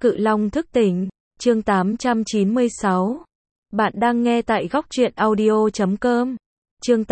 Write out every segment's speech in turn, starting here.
Cự Long thức tỉnh, chương 896. Bạn đang nghe tại góc truyện audio.com. Chương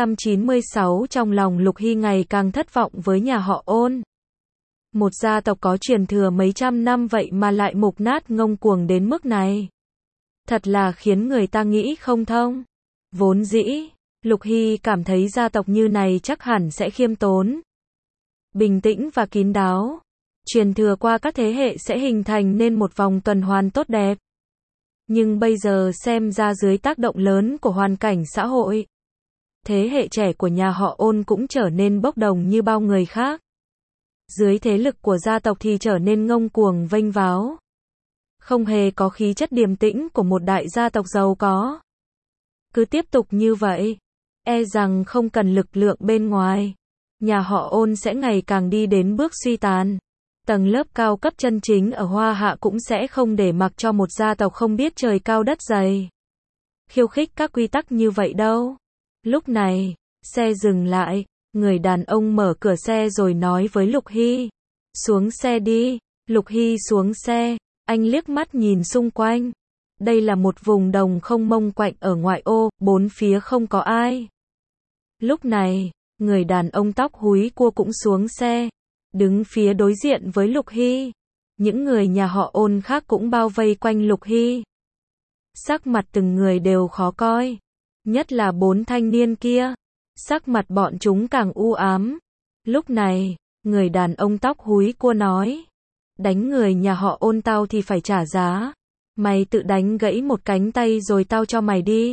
896. Trong lòng Lục Hy ngày càng thất vọng với nhà họ Ôn. Một gia tộc có truyền thừa mấy trăm năm vậy mà lại mục nát ngông cuồng đến mức này. Thật là khiến người ta nghĩ không thông. Vốn dĩ, Lục Hy cảm thấy gia tộc như này chắc hẳn sẽ khiêm tốn, bình tĩnh và kín đáo. Truyền thừa qua các thế hệ sẽ hình thành nên một vòng tuần hoàn tốt đẹp. Nhưng bây giờ xem ra dưới tác động lớn của hoàn cảnh xã hội, thế hệ trẻ của nhà họ Ôn cũng trở nên bốc đồng như bao người khác. Dưới thế lực của gia tộc thì trở nên ngông cuồng vênh váo. Không hề có khí chất điềm tĩnh của một đại gia tộc giàu có. Cứ tiếp tục như vậy, e rằng không cần lực lượng bên ngoài, nhà họ Ôn sẽ ngày càng đi đến bước suy tàn. Tầng lớp cao cấp chân chính ở Hoa Hạ cũng sẽ không để mặc cho một gia tộc không biết trời cao đất dày khiêu khích các quy tắc như vậy đâu. Lúc này, xe dừng lại, người đàn ông mở cửa xe rồi nói với Lục Hy, xuống xe đi. Lục Hy xuống xe, anh liếc mắt nhìn xung quanh. Đây là một vùng đồng không mông quạnh ở ngoại ô, bốn phía không có ai. Lúc này, người đàn ông tóc húi cua cũng xuống xe, đứng phía đối diện với Lục Hy. Những người nhà họ Ôn khác cũng bao vây quanh Lục Hy. Sắc mặt từng người đều khó coi, nhất là bốn thanh niên kia. Sắc mặt bọn chúng càng u ám. Lúc này, người đàn ông tóc húi cua nói, đánh người nhà họ Ôn tao thì phải trả giá. Mày tự đánh gãy một cánh tay rồi tao cho mày đi.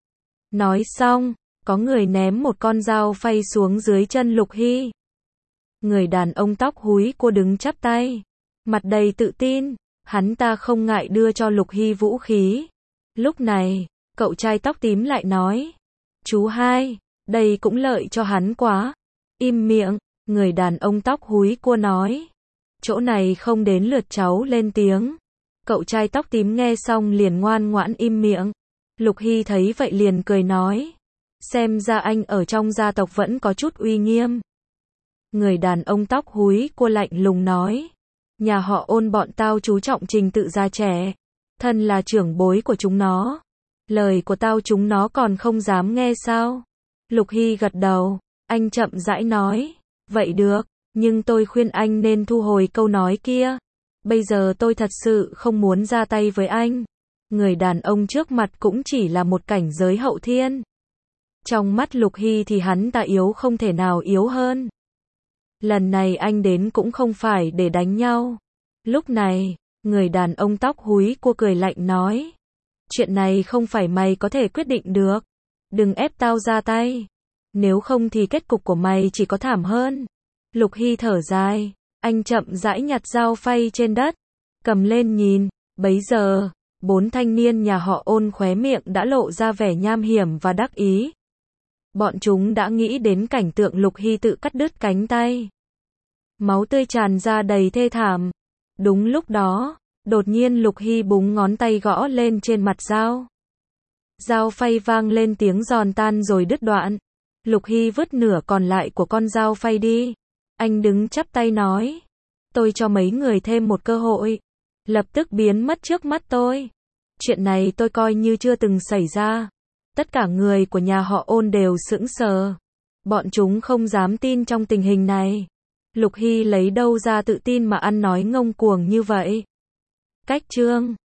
Nói xong, có người ném một con dao phay xuống dưới chân Lục Hy. Người đàn ông tóc húi cua đứng chắp tay, mặt đầy tự tin, hắn ta không ngại đưa cho Lục Hy vũ khí. Lúc này, cậu trai tóc tím lại nói, chú hai, đây cũng lợi cho hắn quá. Im miệng, người đàn ông tóc húi cua nói, chỗ này không đến lượt cháu lên tiếng. Cậu trai tóc tím nghe xong liền ngoan ngoãn im miệng. Lục Hy thấy vậy liền cười nói, xem ra anh ở trong gia tộc vẫn có chút uy nghiêm. Người đàn ông tóc húi cua lạnh lùng nói, nhà họ Ôn bọn tao chú trọng trình tự gia trẻ, thân là trưởng bối của chúng nó, lời của tao chúng nó còn không dám nghe sao? Lục Hy gật đầu, anh chậm rãi nói, vậy được, nhưng tôi khuyên anh nên thu hồi câu nói kia. Bây giờ tôi thật sự không muốn ra tay với anh. Người đàn ông trước mặt cũng chỉ là một cảnh giới hậu thiên. Trong mắt Lục Hy thì hắn ta yếu không thể nào yếu hơn. Lần này anh đến cũng không phải để đánh nhau. Lúc này, người đàn ông tóc húi cua cười lạnh nói, chuyện này không phải mày có thể quyết định được. Đừng ép tao ra tay. Nếu không thì kết cục của mày chỉ có thảm hơn. Lục Hy thở dài, anh chậm rãi nhặt dao phay trên đất, cầm lên nhìn. Bấy giờ, bốn thanh niên nhà họ Ôn khóe miệng đã lộ ra vẻ nham hiểm và đắc ý. Bọn chúng đã nghĩ đến cảnh tượng Lục Hy tự cắt đứt cánh tay. Máu tươi tràn ra đầy thê thảm. Đúng lúc đó, đột nhiên Lục Hy búng ngón tay gõ lên trên mặt dao. Dao phay vang lên tiếng giòn tan rồi đứt đoạn. Lục Hy vứt nửa còn lại của con dao phay đi. Anh đứng chắp tay nói, tôi cho mấy người thêm một cơ hội. Lập tức biến mất trước mắt tôi. Chuyện này tôi coi như chưa từng xảy ra. Tất cả người của nhà họ Ôn đều sững sờ. Bọn chúng không dám tin trong tình hình này. Lục Hy lấy đâu ra tự tin mà ăn nói ngông cuồng như vậy. Cách chương